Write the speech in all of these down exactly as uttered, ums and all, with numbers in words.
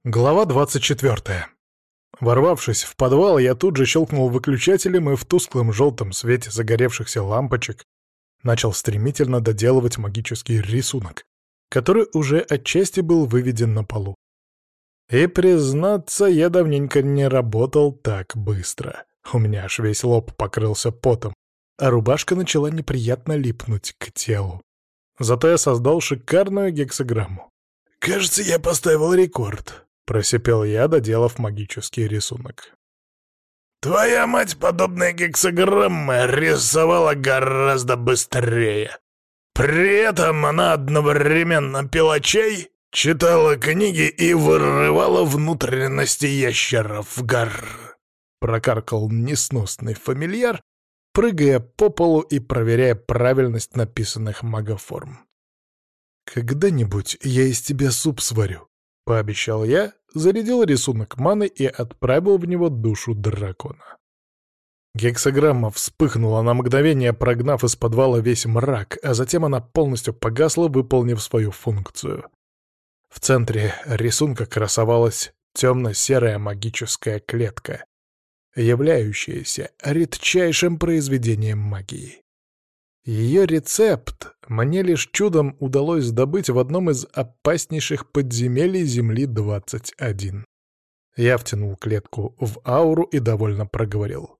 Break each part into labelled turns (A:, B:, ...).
A: Глава двадцать четвёртая. Ворвавшись в подвал, я тут же щелкнул выключателем и в тусклом желтом свете загоревшихся лампочек начал стремительно доделывать магический рисунок, который уже отчасти был выведен на полу. И, признаться, я давненько не работал так быстро. У меня аж весь лоб покрылся потом, а рубашка начала неприятно липнуть к телу. Зато я создал шикарную гексаграмму. «Кажется, я поставил рекорд», — просипел я, доделав магический рисунок.
B: «Твоя мать подобные гексаграммы рисовала гораздо быстрее. При этом она одновременно пила чай, читала книги и вырывала внутренности ящеров в гор», — прокаркал несносный фамильяр, прыгая по полу и проверяя правильность написанных магоформ.
A: «Когда-нибудь я из тебя суп сварю», — пообещал я, зарядил рисунок маны и отправил в него душу дракона. Гексаграмма вспыхнула на мгновение, прогнав из подвала весь мрак, а затем она полностью погасла, выполнив свою функцию. В центре рисунка красовалась темно-серая магическая клетка, являющаяся редчайшим произведением магии. Ее рецепт мне лишь чудом удалось добыть в одном из опаснейших подземелий Земли двадцать один. Я втянул клетку в ауру и довольно проговорил.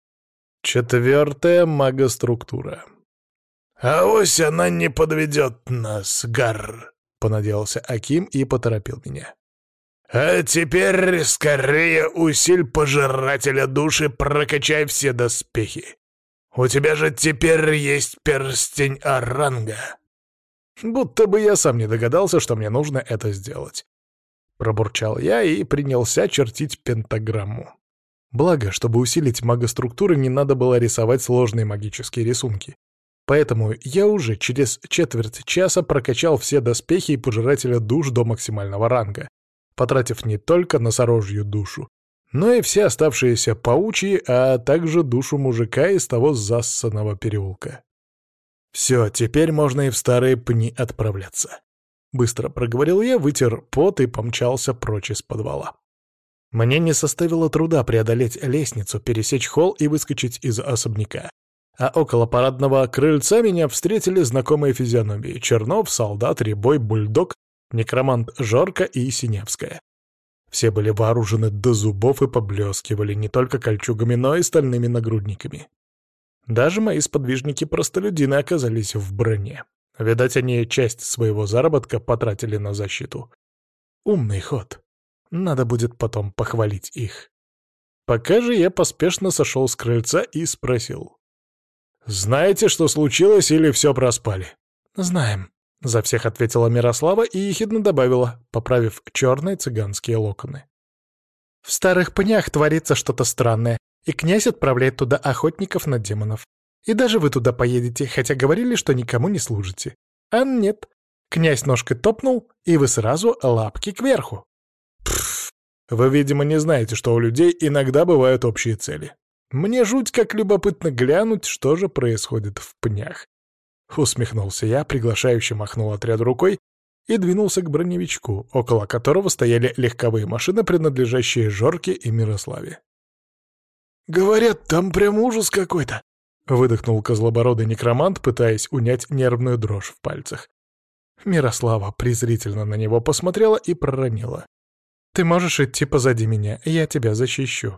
A: Четвертая магоструктура.
B: «Авось она не подведет нас, Гар», — понадеялся Аким и поторопил меня. «А теперь скорее усиль пожирателя души, прокачай все доспехи. У тебя же теперь есть перстень Оранга».
A: Будто бы я сам не догадался, что мне нужно это сделать. Пробурчал я и принялся чертить пентаграмму. Благо, чтобы усилить магоструктуры, не надо было рисовать сложные магические рисунки. Поэтому я уже через четверть часа прокачал все доспехи и пожирателя душ до максимального ранга, потратив не только носорожью душу, но и все оставшиеся паучьи, а также душу мужика из того зассанного переулка. «Все, теперь можно и в старые пни отправляться», — быстро проговорил я, вытер пот и помчался прочь из подвала. Мне не составило труда преодолеть лестницу, пересечь холл и выскочить из особняка. А около парадного крыльца меня встретили знакомые физиономии — Чернов, Солдат, Рябой, Бульдог, Некромант Жорка и Синевская. Все были вооружены до зубов и поблескивали не только кольчугами, но и стальными нагрудниками. Даже мои сподвижники-простолюдины оказались в броне. Видать, они часть своего заработка потратили на защиту. Умный ход. Надо будет потом похвалить их. Пока же я поспешно сошел с крыльца и спросил. «Знаете, что случилось, или все проспали?» «Знаем», — за всех ответила Мирослава и ехидно добавила, поправив черные цыганские локоны. «В старых пнях творится что-то странное, и князь отправляет туда охотников на демонов. И даже вы туда поедете, хотя говорили, что никому не служите. А нет, князь ножкой топнул, и вы сразу лапки кверху». «Пф, вы, видимо, не знаете, что у людей иногда бывают общие цели. Мне жуть как любопытно глянуть, что же происходит в пнях». Усмехнулся я, приглашающе махнул отряд рукой и двинулся к броневичку, около которого стояли легковые машины, принадлежащие Жорке и Мирославе.
B: «Говорят, там прям ужас какой-то», — выдохнул козлобородый некромант, пытаясь унять нервную дрожь в пальцах.
A: Мирослава презрительно на него посмотрела и проронила. «Ты можешь идти позади меня, я тебя защищу».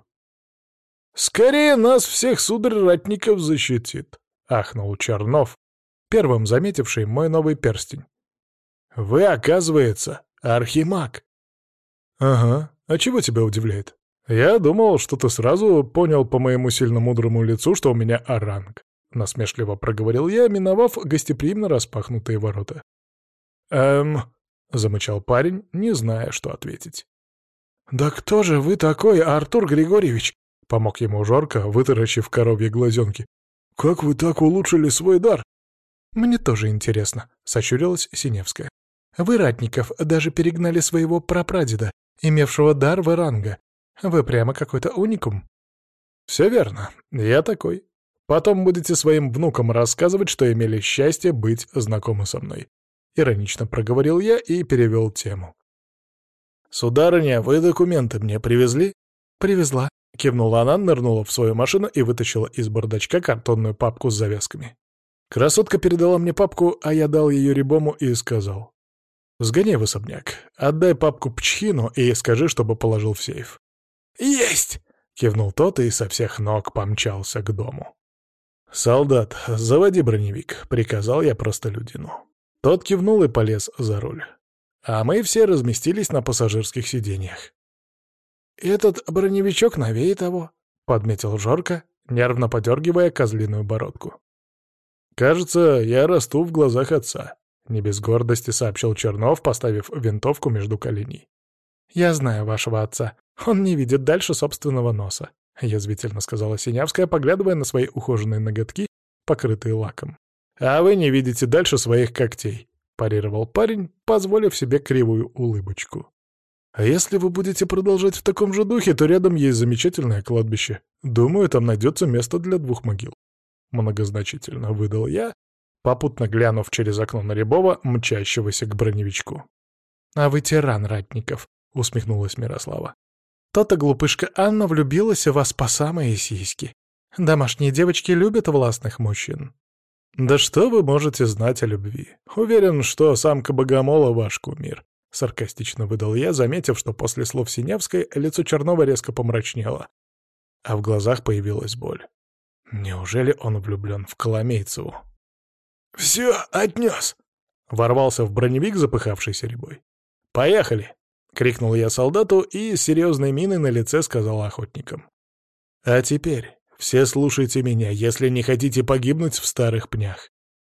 B: «Скорее нас всех, сударь, ратников защитит», — ахнул Чернов, первым заметивший мой новый перстень. «Вы, оказывается, архимаг».
A: «Ага, а чего тебя удивляет? Я думал, что ты сразу понял по моему сильно-мудрому лицу, что у меня оранг», — насмешливо проговорил я, миновав гостеприимно распахнутые ворота. «Эм...» — замычал парень, не зная, что ответить.
B: «Да кто же вы такой, Артур Григорьевич?»
A: — помог ему Жорка, вытаращив коровьи глазенки.
B: «Как вы так улучшили свой дар?»
A: «Мне тоже интересно», — сощурилась Синевская. «Вы, ратников, даже перегнали своего прапрадеда, имевшего дар Варанга. Вы прямо какой-то уникум».
B: «Все верно, я такой. Потом будете своим внукам рассказывать, что имели счастье быть знакомы со мной».
A: Иронично проговорил я и перевел тему. «Сударыня, вы документы мне привезли?» «Привезла», — кивнула она, нырнула в свою машину и вытащила из бардачка картонную папку с завязками. Красотка передала мне папку, а я дал ее Рябому и сказал: «Сгоняй в особняк, отдай папку Пчхину и скажи, чтобы положил в сейф». «Есть!» — кивнул тот и со всех ног помчался к дому. «Солдат, заводи броневик», — приказал я простолюдину. Тот кивнул и полез за руль. А мы все разместились на пассажирских сиденьях. «Этот броневичок новее того», — подметил Жорка, нервно подергивая козлиную бородку. «Кажется, я расту в глазах отца», — не без гордости сообщил Чернов, поставив винтовку между коленей. «Я знаю вашего отца. Он не видит дальше собственного носа», — язвительно сказала Синявская, поглядывая на свои ухоженные ноготки, покрытые лаком. «А вы не видите дальше своих когтей», — парировал парень, позволив себе кривую улыбочку. «А если вы будете продолжать в таком же духе, то рядом есть замечательное кладбище. Думаю, там найдется место для двух могил». Многозначительно выдал я, попутно глянув через окно на Рябова, мчащегося к броневичку. «А вы тиран, Ратников», — усмехнулась Мирослава. «То-то глупышка Анна влюбилась в вас по самые сиськи. Домашние девочки любят властных мужчин». «Да что вы можете знать о любви? Уверен, что самка Богомола — ваш кумир», — саркастично выдал я, заметив, что после слов Синявской лицо Чернова резко помрачнело, а в глазах появилась боль. Неужели он влюблен в Коломейцеву? «Все, отнес!» — ворвался в броневик запыхавшийся Рябой. «Поехали!» — крикнул я солдату и с серьезной миной на лице сказал охотникам. «А теперь все слушайте меня, если не хотите погибнуть в старых пнях.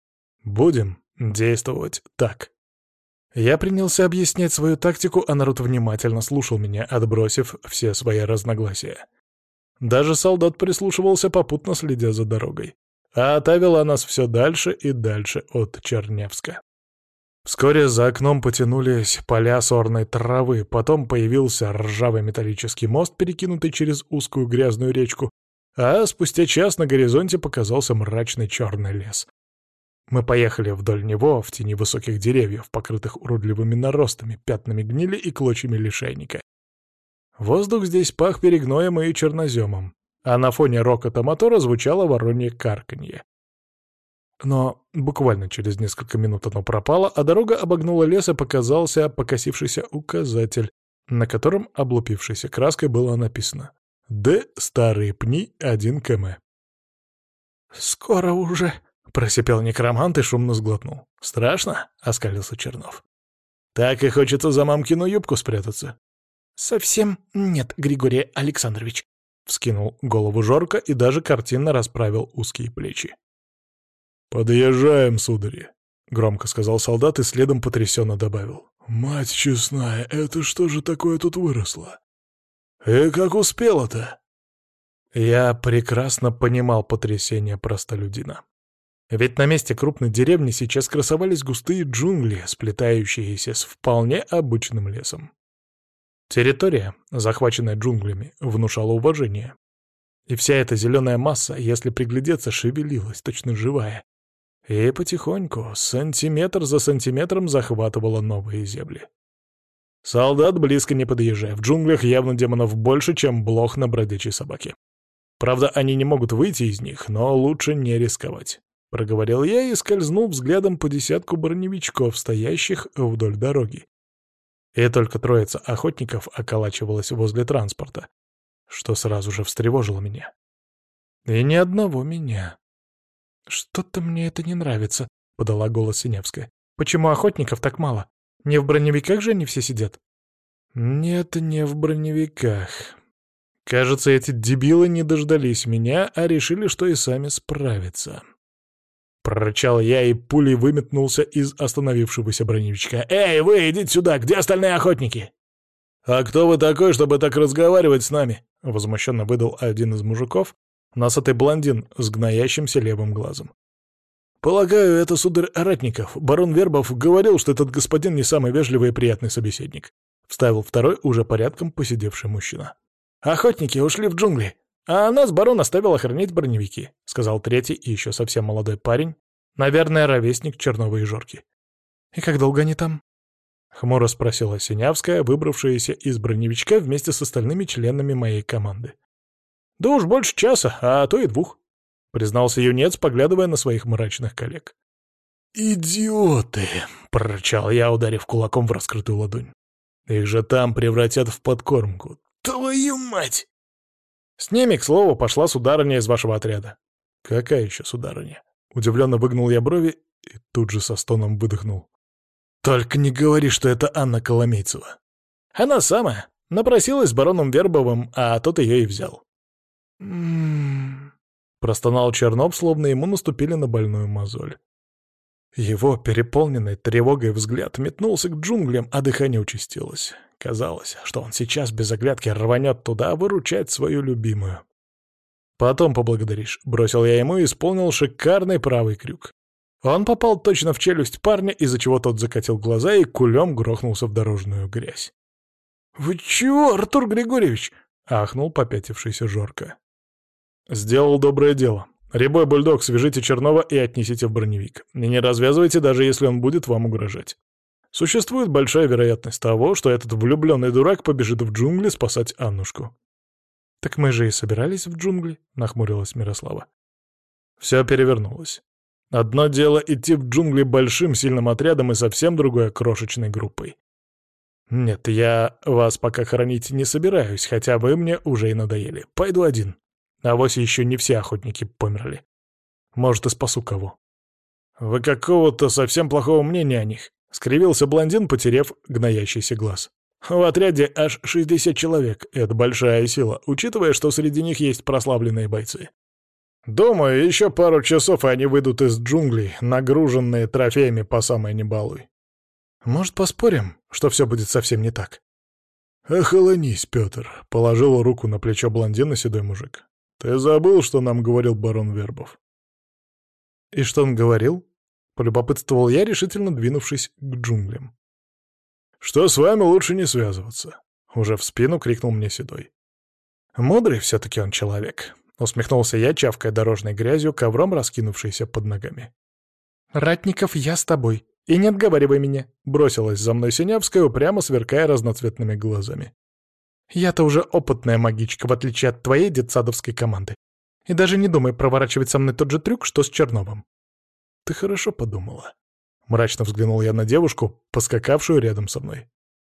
A: Будем действовать так». Я принялся объяснять свою тактику, а народ внимательно слушал меня, отбросив все свои разногласия. Даже солдат прислушивался, попутно следя за дорогой. А та вела нас все дальше и дальше от Чернявска. Вскоре за окном потянулись поля сорной травы, потом появился ржавый металлический мост, перекинутый через узкую грязную речку, а спустя час на горизонте показался мрачный черный лес. Мы поехали вдоль него, в тени высоких деревьев, покрытых уродливыми наростами, пятнами гнили и клочьями лишайника. Воздух здесь пах перегноем и черноземом, а на фоне рокота мотора звучало воронье карканье. Но буквально через несколько минут оно пропало, а дорога обогнула лес и показался покосившийся указатель, на котором облупившейся краской было написано «Д. Старые пни, один километр». «Скоро уже», — просипел некромант и шумно сглотнул. «Страшно?» — оскалился Чернов. «Так и хочется за мамкину юбку спрятаться». «Совсем нет, Григорий Александрович», — вскинул голову Жорка и даже картинно расправил узкие плечи. «Подъезжаем, судари», — громко сказал солдат и следом потрясенно добавил. «Мать честная, это что же такое тут выросло? И как успело-то?» Я прекрасно понимал потрясение простолюдина. Ведь на месте крупной деревни сейчас красовались густые джунгли, сплетающиеся с вполне обычным лесом. Территория, захваченная джунглями, внушала уважение. И вся эта зеленая масса, если приглядеться, шевелилась, точно живая. И потихоньку, сантиметр за сантиметром, захватывала новые земли. Солдат, близко не подъезжая, в джунглях явно демонов больше, чем блох на бродячей собаке. Правда, они не могут выйти из них, но лучше не рисковать. Проговорил я и скользнул взглядом по десятку броневичков, стоящих вдоль дороги. И только троица охотников околачивалась возле транспорта, что сразу же встревожило меня. И ни одного меня. «Что-то мне это не нравится», — подала голос Синявская. «Почему охотников так мало? Не в броневиках же они все сидят?» «Нет, не в броневиках. Кажется, эти дебилы не дождались меня, а решили, что и сами справятся». Прорычал я и пулей выметнулся из остановившегося броневичка. «Эй, вы, идите сюда! Где остальные охотники?» «А кто вы такой, чтобы так разговаривать с нами?» — возмущенно выдал один из мужиков, носатый блондин с гноящимся левым глазом. «Полагаю, это сударь Ратников. Барон Вербов говорил, что этот господин не самый вежливый и приятный собеседник», — вставил второй, уже порядком посидевший мужчина. «Охотники ушли в джунгли, а нас барон оставил охранять броневики», — сказал третий и еще совсем молодой парень, наверное, ровесник Чернова и Жорки. «И как долго они там?» Хмуро спросила Синявская, выбравшаяся из броневичка вместе с остальными членами моей команды. «Да уж больше часа, а то и двух», — признался юнец, поглядывая на своих мрачных коллег.
B: «Идиоты!» — прорычал я, ударив кулаком в раскрытую ладонь. «Их же там превратят в подкормку. Твою мать!»
A: «С ними, к слову, пошла сударыня из вашего отряда». «Какая еще сударыня?» Удивленно выгнул я брови и тут же со стоном выдохнул. «Только не говори, что это Анна Коломейцева». «Она самая. Напросилась с бароном Вербовым, а тот ее и взял». «М-м-м», простонал Чернов, словно ему наступили на больную мозоль. Его переполненный тревогой взгляд метнулся к джунглям, а дыхание участилось. Казалось, что он сейчас без оглядки рванет туда выручать свою любимую. «Потом поблагодаришь», — бросил я ему и исполнил шикарный правый крюк. Он попал точно в челюсть парня, из-за чего тот закатил глаза и кулем грохнулся в дорожную грязь. «Вы чего, Артур Григорьевич?» — ахнул попятившийся Жорка. «Сделал доброе дело. Рябой бульдог, свяжите Чернова и отнесите в броневик. И не развязывайте, даже если он будет вам угрожать. Существует большая вероятность того, что этот влюбленный дурак побежит в джунгли спасать Аннушку». «Так мы же и собирались в джунгли», — нахмурилась Мирослава. Все перевернулось. Одно дело идти в джунгли большим сильным отрядом и совсем другое — крошечной группой. Нет, я вас пока хоронить не собираюсь, хотя вы мне уже и надоели. Пойду один. Авось еще не все охотники померли. Может, и спасу кого. Вы какого-то совсем плохого мнения о них, — скривился блондин, потеряв гноящийся глаз. В отряде аж шестьдесят человек. Это большая сила, учитывая, что среди них есть прославленные бойцы. Думаю, еще пару часов, и они выйдут из джунглей, нагруженные трофеями по самой не балуй. Может, поспорим, что все будет совсем не так? «Охолонись, Петр», — положил руку на плечо блондина седой мужик. «Ты забыл, что нам говорил барон Вербов?» «И что он говорил?» — полюбопытствовал я, решительно двинувшись к джунглям. «Что с вами лучше не связываться», — уже в спину крикнул мне седой. «Мудрый все-таки он человек», — усмехнулся я, чавкая дорожной грязью, ковром раскинувшейся под ногами. «Ратников, я с тобой. И не отговаривай меня», — бросилась за мной Синявская, упрямо сверкая разноцветными глазами. «Я-то уже опытная магичка, в отличие от твоей детсадовской команды. И даже не думай проворачивать со мной тот же трюк, что с Черновым». «Ты хорошо подумала», — мрачно взглянул я на девушку, поскакавшую рядом со мной.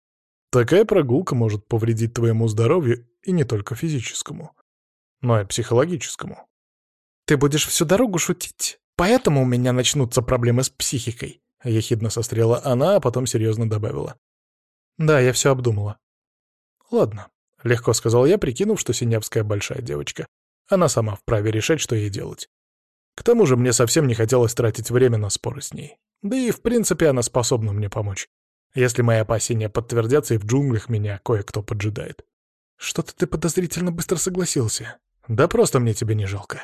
A: «Такая прогулка может повредить твоему здоровью и не только физическому, но и психологическому». «Ты будешь всю дорогу шутить, поэтому у меня начнутся проблемы с психикой», — ехидно сострела она, а потом серьезно добавила. «Да, я все обдумала». «Ладно», — легко сказал я, прикинув, что Синявская большая девочка. Она сама вправе решать, что ей делать. К тому же мне совсем не хотелось тратить время на споры с ней. Да и, в принципе, она способна мне помочь. Если мои опасения подтвердятся, и в джунглях меня кое-кто поджидает. «Что-то ты подозрительно быстро согласился. Да просто мне тебя не жалко».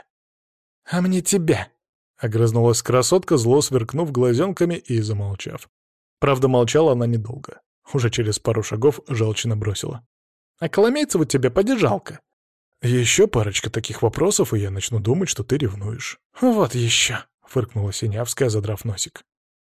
A: «А мне тебя», — огрызнулась красотка, зло сверкнув глазенками и замолчав. Правда, молчала она недолго. Уже через пару шагов жалчно бросила. «А Коломейцеву тебе поди жалко». «Еще парочка таких вопросов, и я начну думать, что ты ревнуешь». «Вот еще», — фыркнула Синявская, задрав носик.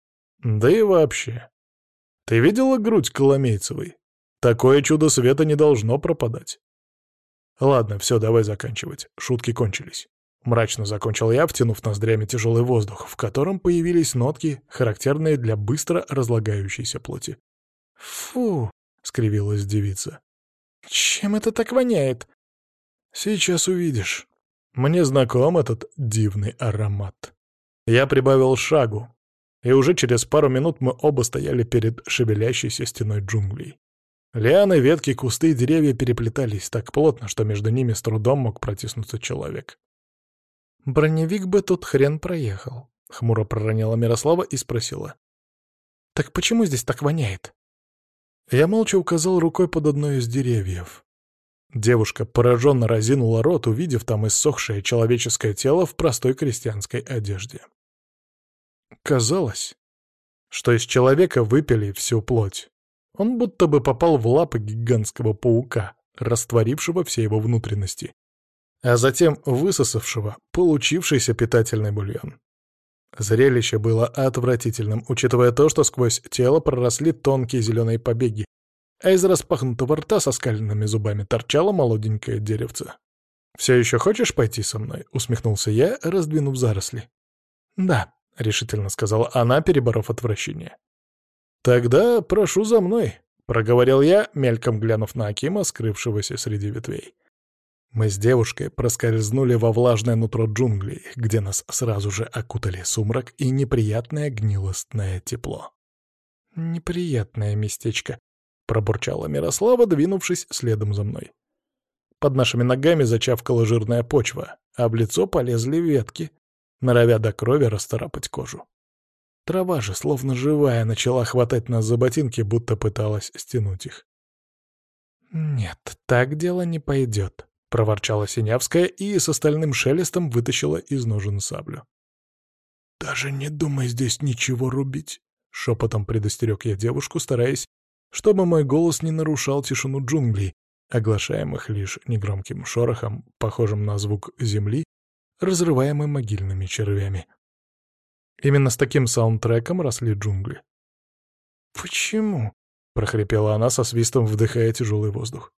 A: «Да и вообще. Ты видела грудь Коломейцевой? Такое чудо света не должно пропадать». «Ладно, все, давай заканчивать. Шутки кончились». Мрачно закончил я, втянув ноздрями тяжелый воздух, в котором появились нотки, характерные для быстро разлагающейся плоти. «Фу!» — скривилась девица. «Чем это так воняет?» «Сейчас увидишь. Мне знаком этот дивный аромат». Я прибавил шагу, и уже через пару минут мы оба стояли перед шевелящейся стеной джунглей. Лианы, ветки, кусты и деревья переплетались так плотно, что между ними с трудом мог протиснуться человек. «Броневик бы тут хрен проехал», — хмуро проронила Мирослава и спросила. «Так почему здесь так воняет?» Я молча указал рукой под одно из деревьев. Девушка пораженно разинула рот, увидев там иссохшее человеческое тело в простой крестьянской одежде. Казалось, что из человека выпили всю плоть. Он будто бы попал в лапы гигантского паука, растворившего все его внутренности, а затем высосавшего получившийся питательный бульон. Зрелище было отвратительным, учитывая то, что сквозь тело проросли тонкие зеленые побеги, а из распахнутого рта со скаленными зубами торчало молоденькое деревце. «Все еще хочешь пойти со мной?» — усмехнулся я, раздвинув заросли. «Да», — решительно сказала она, переборов отвращение. «Тогда прошу за мной», — проговорил я, мельком глянув на Акима, скрывшегося среди ветвей. Мы с девушкой проскользнули во влажное нутро джунглей, где нас сразу же окутали сумрак и неприятное гнилостное тепло. «Неприятное местечко», — пробурчала Мирослава, двинувшись следом за мной. Под нашими ногами зачавкала жирная почва, а в лицо полезли ветки, норовя до крови расцарапать кожу. Трава же, словно живая, начала хватать нас за ботинки, будто пыталась стянуть их. «Нет, так дело не пойдет», — проворчала Синявская и с остальным шелестом вытащила из ножен саблю.
B: «Даже не думай здесь ничего рубить», — шепотом предостерег я девушку, стараясь,
A: чтобы мой голос не нарушал тишину джунглей, оглашаемых лишь негромким шорохом, похожим на звук земли, разрываемой могильными червями. Именно с таким саундтреком росли джунгли. «Почему?» — прохрипела она со свистом, вдыхая тяжелый воздух.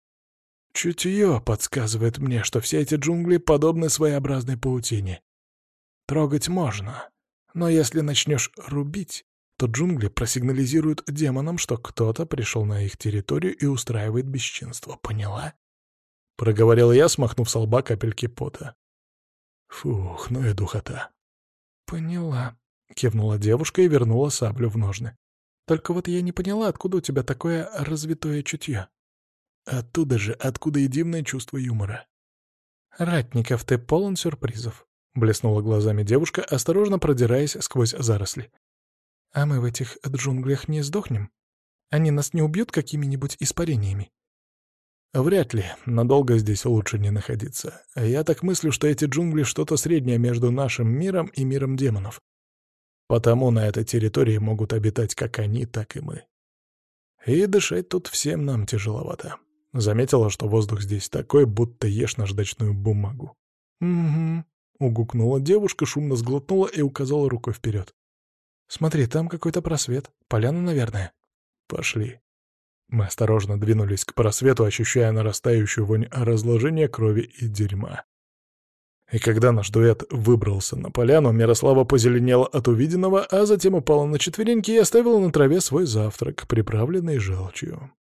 A: «Чутье подсказывает мне, что все эти джунгли подобны своеобразной паутине. Трогать можно, но если начнешь рубить, то джунгли просигнализируют демонам, что кто-то пришел на их территорию и устраивает бесчинство. Поняла?» — проговорил я, смахнув со лба капельки пота.
B: «Фух, ну и духота».
A: «Поняла», — кивнула девушка и вернула саблю в ножны. «Только вот я не поняла, откуда у тебя такое развитое чутье?»
B: «Оттуда же, откуда и дивное чувство юмора».
A: «Ратников, ты полон сюрпризов», — блеснула глазами девушка, осторожно продираясь сквозь заросли. «А мы в этих джунглях не сдохнем? Они нас не убьют какими-нибудь испарениями?»
B: «Вряд ли. Надолго здесь лучше не находиться. Я так мыслю, что эти джунгли — что-то среднее между нашим миром и миром демонов. Потому на этой территории могут обитать как они, так и мы. И дышать тут всем нам тяжеловато. Заметила, что воздух здесь такой, будто ешь наждачную бумагу».
A: «Угу», — угукнула девушка, шумно сглотнула и указала рукой вперед. «Смотри, там какой-то просвет. Поляна, наверное».
B: «Пошли». Мы осторожно двинулись к просвету, ощущая нарастающую вонь разложения крови и дерьма. И когда наш дуэт выбрался на поляну, Мирослава позеленела от увиденного, а затем упала на четвереньки и оставила на траве свой завтрак, приправленный желчью.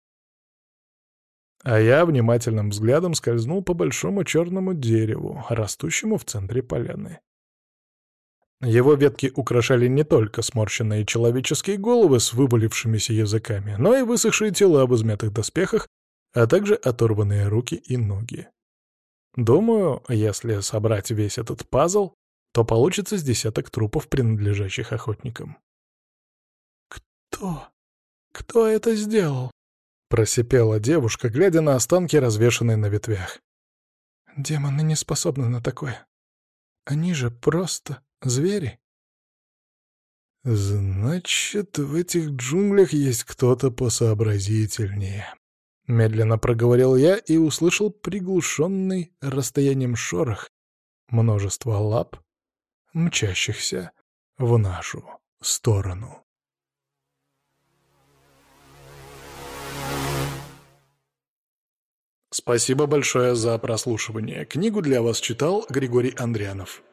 B: А я внимательным взглядом скользнул по большому черному дереву, растущему в центре поляны. Его ветки украшали не только сморщенные человеческие головы с вывалившимися языками, но и высохшие тела в измятых доспехах, а также оторванные руки и ноги. Думаю, если собрать весь этот пазл, то получится с десяток трупов, принадлежащих охотникам. «Кто? Кто это сделал?»
A: — просипела девушка, глядя на останки, развешанные на ветвях. «Демоны не способны на такое. Они же просто звери».
B: «Значит, в этих джунглях есть кто-то посообразительнее», — медленно проговорил я и услышал приглушенный расстоянием шорох множества лап, мчащихся в нашу сторону.
A: Спасибо большое за прослушивание. Книгу для вас читал Григорий Андрянов.